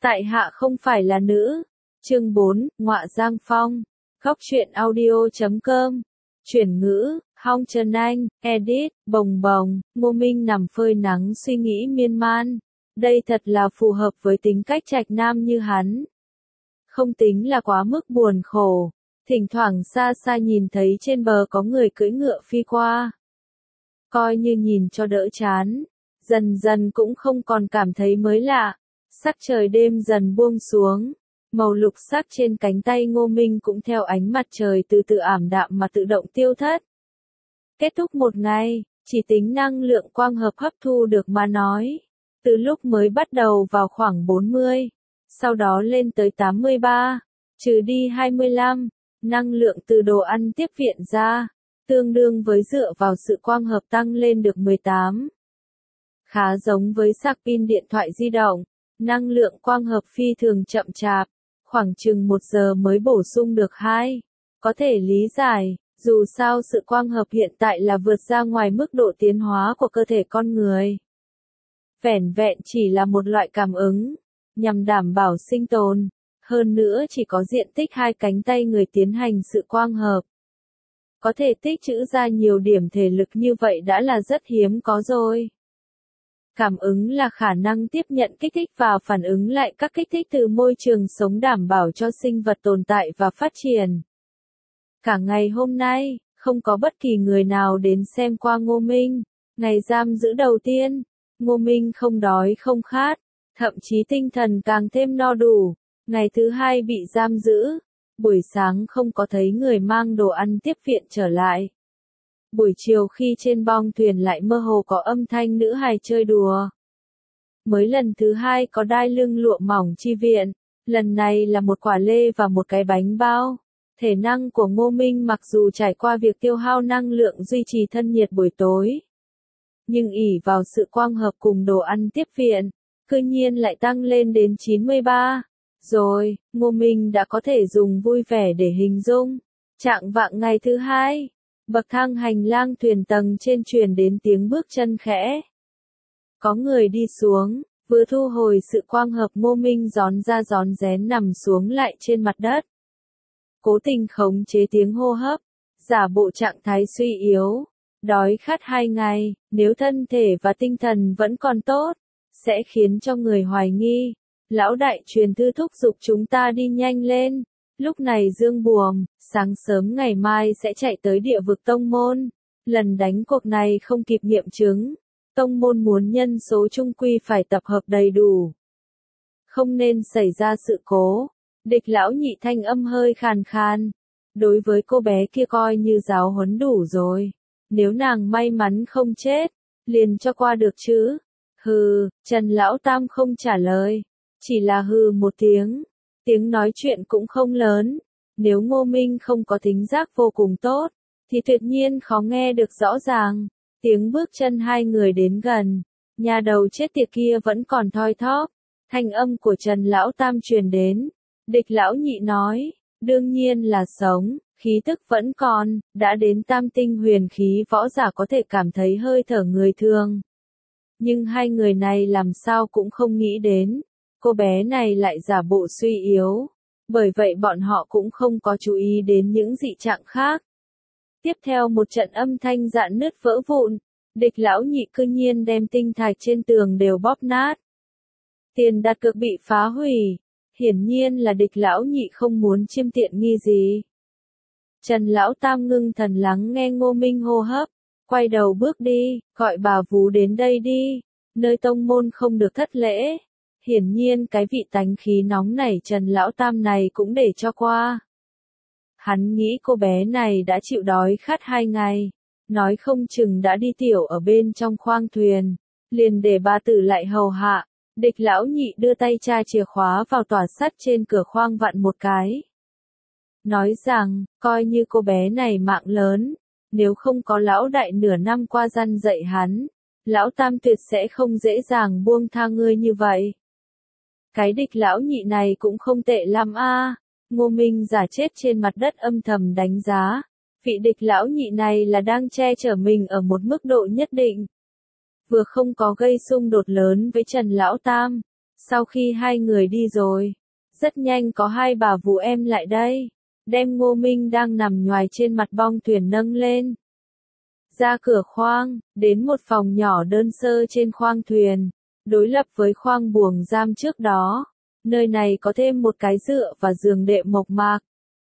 Tại hạ không phải là nữ. Chương 4, Ngọa Giang Phong. Góc truyện audio.com. Chuyển ngữ, Hong Trần Anh, edit, bồng bồng, Ngô Minh nằm phơi nắng suy nghĩ miên man. Đây thật là phù hợp với tính cách trạch nam như hắn. Không tính là quá mức buồn khổ. Thỉnh thoảng xa xa nhìn thấy trên bờ có người cưỡi ngựa phi qua. Coi như nhìn cho đỡ chán. Dần dần cũng không còn cảm thấy mới lạ. Sắc trời đêm dần buông xuống. Màu lục sắc trên cánh tay Ngô Minh cũng theo ánh mặt trời từ từ ảm đạm mà tự động tiêu thất. Kết thúc một ngày, chỉ tính năng lượng quang hợp hấp thu được mà nói. Từ lúc mới bắt đầu vào khoảng 40, sau đó lên tới 83, trừ đi 25, năng lượng từ đồ ăn tiếp viện ra, tương đương với dựa vào sự quang hợp tăng lên được 18. Khá giống với sạc pin điện thoại di động, năng lượng quang hợp phi thường chậm chạp, khoảng chừng 1 giờ mới bổ sung được 2. Có thể lý giải, dù sao sự quang hợp hiện tại là vượt ra ngoài mức độ tiến hóa của cơ thể con người. Vẻn vẹn chỉ là một loại cảm ứng, nhằm đảm bảo sinh tồn, hơn nữa chỉ có diện tích 2 cánh tay người tiến hành sự quang hợp. Có thể tích trữ ra nhiều điểm thể lực như vậy đã là rất hiếm có rồi. Cảm ứng là khả năng tiếp nhận kích thích và phản ứng lại các kích thích từ môi trường sống đảm bảo cho sinh vật tồn tại và phát triển. Cả ngày hôm nay, không có bất kỳ người nào đến xem qua Ngô Minh. Ngày giam giữ đầu tiên, Ngô Minh không đói không khát, thậm chí tinh thần càng thêm no đủ. Ngày thứ 2 bị giam giữ, buổi sáng không có thấy người mang đồ ăn tiếp viện trở lại. Buổi chiều khi trên bong thuyền lại mơ hồ có âm thanh nữ hài chơi đùa. Mới lần thứ 2 có đai lưng lụa mỏng chi viện, lần này là một quả lê và một cái bánh bao. Thể năng của Ngô Minh mặc dù trải qua việc tiêu hao năng lượng duy trì thân nhiệt buổi tối, nhưng ỷ vào sự quang hợp cùng đồ ăn tiếp viện, cư nhiên lại tăng lên đến 93. Rồi, Ngô Minh đã có thể dùng vui vẻ để hình dung. Trạng vạng ngày thứ 2, bậc thang hành lang thuyền tầng trên truyền đến tiếng bước chân khẽ. Có người đi xuống, vừa thu hồi sự quang hợp Ngô Minh rón ra rón rén nằm xuống lại trên mặt đất. Cố tình khống chế tiếng hô hấp, giả bộ trạng thái suy yếu, đói khát 2 ngày, nếu thân thể và tinh thần vẫn còn tốt, sẽ khiến cho người hoài nghi. Lão đại truyền thư thúc giục chúng ta đi nhanh lên. Lúc này Dương Buồm, sáng sớm ngày mai sẽ chạy tới địa vực tông môn. Lần đánh cuộc này không kịp nghiệm chứng. Tông môn muốn nhân số chung quy phải tập hợp đầy đủ. Không nên xảy ra sự cố. Địch lão nhị thanh âm hơi khàn khàn. Đối với cô bé kia coi như giáo huấn đủ rồi. Nếu nàng may mắn không chết, liền cho qua được chứ. Hừ, Trần Lão Tam không trả lời. Chỉ là hừ một tiếng. Tiếng nói chuyện cũng không lớn. Nếu Ngô Minh không có thính giác vô cùng tốt, thì tuyệt nhiên khó nghe được rõ ràng. Tiếng bước chân 2 người đến gần. Nhà đầu chết tiệt kia vẫn còn thoi thóp. Thanh âm của Trần Lão Tam truyền đến. Địch lão nhị nói, đương nhiên là sống, khí tức vẫn còn, đã đến tam tinh huyền khí võ giả có thể cảm thấy hơi thở người thường. Nhưng 2 người này làm sao cũng không nghĩ đến, cô bé này lại giả bộ suy yếu, bởi vậy bọn họ cũng không có chú ý đến những dị trạng khác. Tiếp theo một trận âm thanh rạn nứt vỡ vụn, địch lão nhị cư nhiên đem tinh thạch trên tường đều bóp nát. Tiền đặt cược bị phá hủy. Hiển nhiên là địch lão nhị không muốn chiêm tiện nghi gì. Trần Lão Tam ngưng thần lắng nghe Ngô Minh hô hấp, quay đầu bước đi, gọi bà vú đến đây đi, nơi tông môn không được thất lễ. Hiển nhiên cái vị tánh khí nóng nảy Trần Lão Tam này cũng để cho qua. Hắn nghĩ cô bé này đã chịu đói khát 2 ngày, nói không chừng đã đi tiểu ở bên trong khoang thuyền, liền để bà tử lại hầu hạ. Địch lão nhị đưa tay tra chìa khóa vào tòa sắt trên cửa khoang vặn một cái. Nói rằng, coi như cô bé này mạng lớn, nếu không có lão đại nửa năm qua răn dạy hắn, lão tam tuyệt sẽ không dễ dàng buông tha ngươi như vậy. Cái địch lão nhị này cũng không tệ lắm a. Ngô Minh giả chết trên mặt đất âm thầm đánh giá. Vị địch lão nhị này là đang che chở mình ở một mức độ nhất định. Vừa không có gây xung đột lớn với Trần Lão Tam, Sau khi hai người đi rồi, rất nhanh có hai bà vú em lại đây, đem Ngô Minh đang nằm nhoài trên mặt bong thuyền nâng lên. Ra cửa khoang, đến một phòng nhỏ đơn sơ trên khoang thuyền, đối lập với khoang buồng giam trước đó. Nơi này có thêm một cái dựa và giường đệm mộc mạc.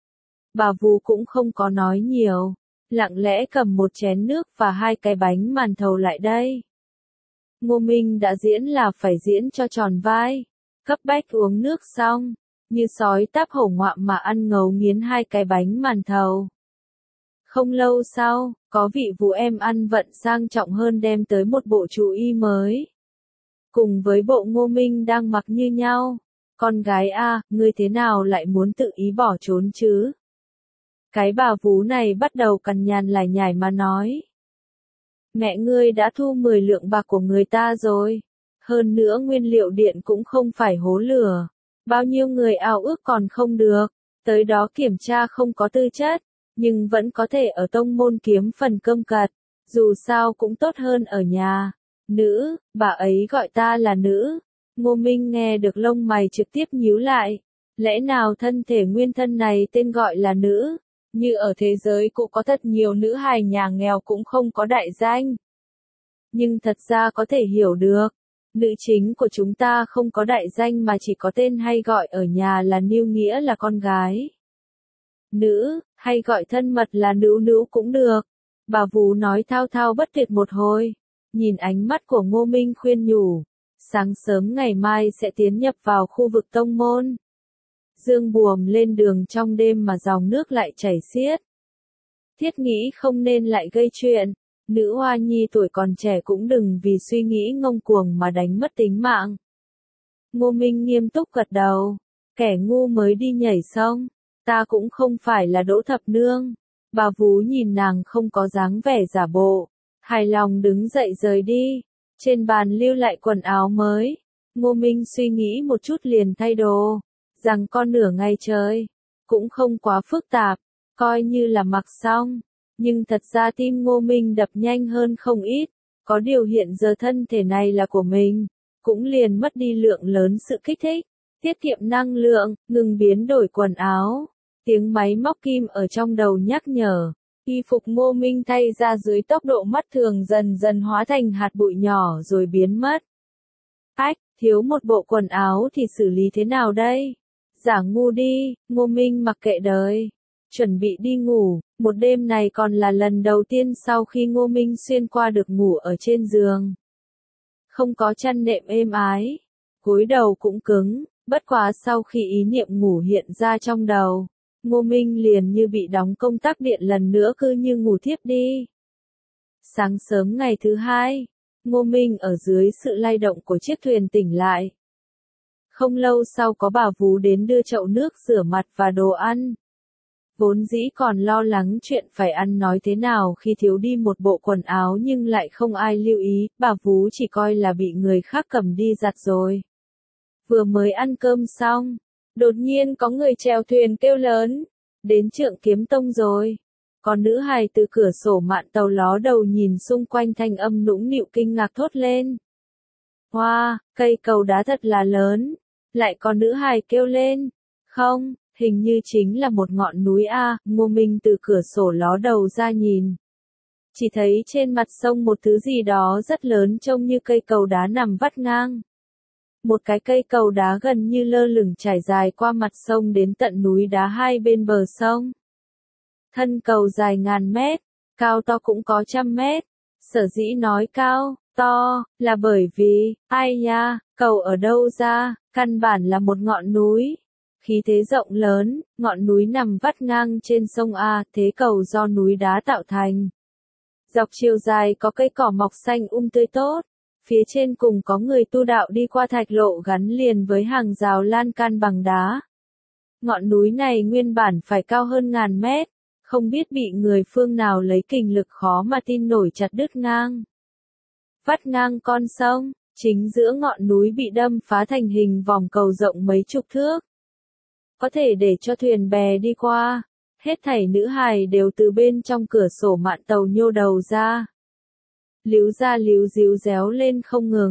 Bà vú cũng không có nói nhiều, lặng lẽ cầm một chén nước và hai cái bánh màn thầu lại đây. Ngô Minh đã diễn là phải diễn cho tròn vai, cấp bách uống nước xong, như sói táp hổ ngoạm mà ăn ngấu nghiến hai cái bánh màn thầu. Không lâu sau, có vị vú em ăn vận sang trọng hơn đem tới một bộ chú y mới. Cùng với bộ Ngô Minh đang mặc như nhau. Con gái a, ngươi thế nào lại muốn tự ý bỏ trốn chứ? Cái bà vú này bắt đầu cằn nhằn lải nhải mà nói. Mẹ ngươi đã thu 10 lượng bạc của người ta rồi. Hơn nữa nguyên liệu điện cũng không phải hố lửa. Bao nhiêu người ao ước còn không được. Tới đó kiểm tra không có tư chất. Nhưng vẫn có thể ở tông môn kiếm phần cơm cật. Dù sao cũng tốt hơn ở nhà. Nữ, bà ấy gọi ta là nữ. Ngô Minh nghe được lông mày trực tiếp nhíu lại. Lẽ nào thân thể nguyên thân này tên gọi là nữ? Như ở thế giới cũng có thật nhiều nữ hài nhà nghèo cũng không có đại danh. Nhưng thật ra có thể hiểu được. Nữ chính của chúng ta không có đại danh mà chỉ có tên hay gọi ở nhà là Niu, nghĩa là con gái. Nữ, hay gọi thân mật là Nữu Nữu cũng được. Bà vú nói thao thao bất tuyệt một hồi. Nhìn ánh mắt của Ngô Minh khuyên nhủ. Sáng sớm ngày mai sẽ tiến nhập vào khu vực tông môn. Dương buồm lên đường trong đêm mà dòng nước lại chảy xiết. Thiết nghĩ không nên lại gây chuyện. Nữ hoa nhi tuổi còn trẻ cũng đừng vì suy nghĩ ngông cuồng mà đánh mất tính mạng. Ngô Minh nghiêm túc gật đầu. Kẻ ngu mới đi nhảy sông. Ta cũng không phải là Đỗ Thập Nương. Bà vú nhìn nàng không có dáng vẻ giả bộ. Hài lòng đứng dậy rời đi. Trên bàn lưu lại quần áo mới. Ngô Minh suy nghĩ một chút liền thay đồ. Rằng con nửa ngày trời. Cũng không quá phức tạp. Coi như là mặc xong. Nhưng thật ra tim Ngô Minh đập nhanh hơn không ít. Có điều hiện giờ thân thể này là của mình. Cũng liền mất đi lượng lớn sự kích thích. Tiết kiệm năng lượng, ngừng biến đổi quần áo. Tiếng máy móc kim ở trong đầu nhắc nhở. Y phục Ngô Minh thay ra dưới tốc độ mắt thường dần dần hóa thành hạt bụi nhỏ rồi biến mất. Ách, thiếu một bộ quần áo thì xử lý thế nào đây? Giả ngu đi, Ngô Minh mặc kệ đời. Chuẩn bị đi ngủ, một đêm này còn là lần đầu tiên sau khi Ngô Minh xuyên qua được ngủ ở trên giường. Không có chăn nệm êm ái, gối đầu cũng cứng, bất quá sau khi ý niệm ngủ hiện ra trong đầu. Ngô Minh liền như bị đóng công tắc điện lần nữa cứ như ngủ thiếp đi. Sáng sớm ngày thứ hai, Ngô Minh ở dưới sự lay động của chiếc thuyền tỉnh lại. Không lâu sau có bà vú đến đưa chậu nước rửa mặt và đồ ăn. Vốn dĩ còn lo lắng chuyện phải ăn nói thế nào khi thiếu đi một bộ quần áo nhưng lại không ai lưu ý, bà vú chỉ coi là bị người khác cầm đi giặt rồi. Vừa mới ăn cơm xong. Đột nhiên có người chèo thuyền kêu lớn. Đến Trượng Kiếm Tông rồi. Còn nữ hài từ cửa sổ mạn tàu ló đầu nhìn xung quanh thanh âm nũng nịu kinh ngạc thốt lên. Wow, cây cầu đá thật là lớn. Lại còn nữ hài kêu lên. Không, hình như chính là một ngọn núi a. Ngô Minh từ cửa sổ ló đầu ra nhìn. Chỉ thấy trên mặt sông một thứ gì đó rất lớn trông như cây cầu đá nằm vắt ngang. Một cái cây cầu đá gần như lơ lửng trải dài qua mặt sông đến tận núi đá hai bên bờ sông. Thân cầu dài ngàn mét, cao to cũng có trăm mét. Sở dĩ nói cao, to, là bởi vì, ai nha, cầu ở đâu ra, căn bản là một ngọn núi. Khí thế rộng lớn, ngọn núi nằm vắt ngang trên sông A, thế cầu do núi đá tạo thành. Dọc chiều dài có cây cỏ mọc xanh tươi tốt. Phía trên cùng có người tu đạo đi qua thạch lộ gắn liền với hàng rào lan can bằng đá. Ngọn núi này nguyên bản phải cao hơn ngàn mét, không biết bị người phương nào lấy kình lực khó mà tin nổi chặt đứt ngang. Vắt ngang con sông, chính giữa ngọn núi bị đâm phá thành hình vòng cầu rộng mấy chục thước. Có thể để cho thuyền bè đi qua, hết thảy nữ hài đều từ bên trong cửa sổ mạn tàu nhô đầu ra. Líu ra líu díu réo lên không ngừng.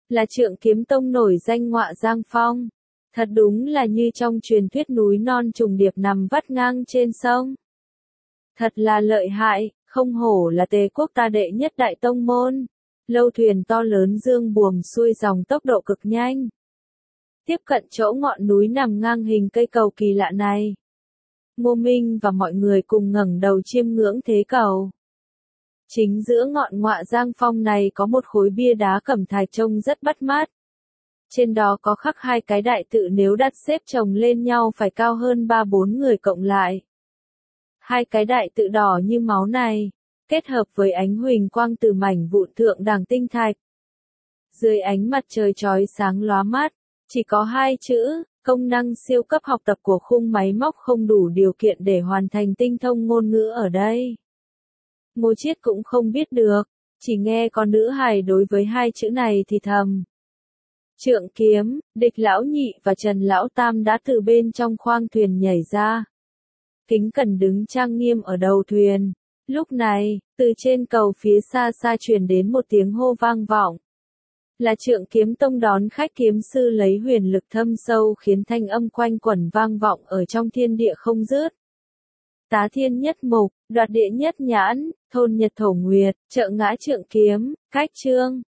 là Trượng Kiếm Tông nổi danh Ngọa Giang Phong. Thật đúng là như trong truyền thuyết núi non trùng điệp nằm vắt ngang trên sông. Thật là lợi hại, không hổ là Tề quốc ta đệ nhất đại tông môn. Lâu thuyền to lớn dương buồm xuôi dòng tốc độ cực nhanh. Tiếp cận chỗ ngọn núi nằm ngang hình cây cầu kỳ lạ này. Ngô Minh và mọi người cùng ngẩng đầu chiêm ngưỡng thế cầu. Chính giữa ngọn Ngọa Giang Phong này có một khối bia đá cẩm thạch trông rất bắt mắt. Trên đó có khắc hai cái đại tự nếu đặt xếp chồng lên nhau phải cao hơn 3-4 người cộng lại. Hai cái đại tự đỏ như máu này, kết hợp với ánh huỳnh quang từ mảnh vụn thượng đẳng tinh thạch. Dưới ánh mặt trời chói sáng lóa mắt, chỉ có hai chữ, công năng siêu cấp học tập của khung máy móc không đủ điều kiện để hoàn thành tinh thông ngôn ngữ ở đây. Ngô Chiết cũng không biết được, chỉ nghe con nữ hài đối với hai chữ này thì thầm. Trượng Kiếm, Địch lão nhị và Trần lão tam đã từ bên trong khoang thuyền nhảy ra. Kính Cẩn đứng trang nghiêm ở đầu thuyền. Lúc này, từ trên cầu phía xa xa truyền đến một tiếng hô vang vọng. Là Trượng Kiếm Tông đón khách kiếm sư lấy huyền lực thâm sâu khiến thanh âm quanh quẩn vang vọng ở trong thiên địa không dứt. Tá thiên nhất mục, đoạt địa nhất nhãn, thôn nhật thổ nguyệt, trợ ngã Trượng Kiếm, cách chương.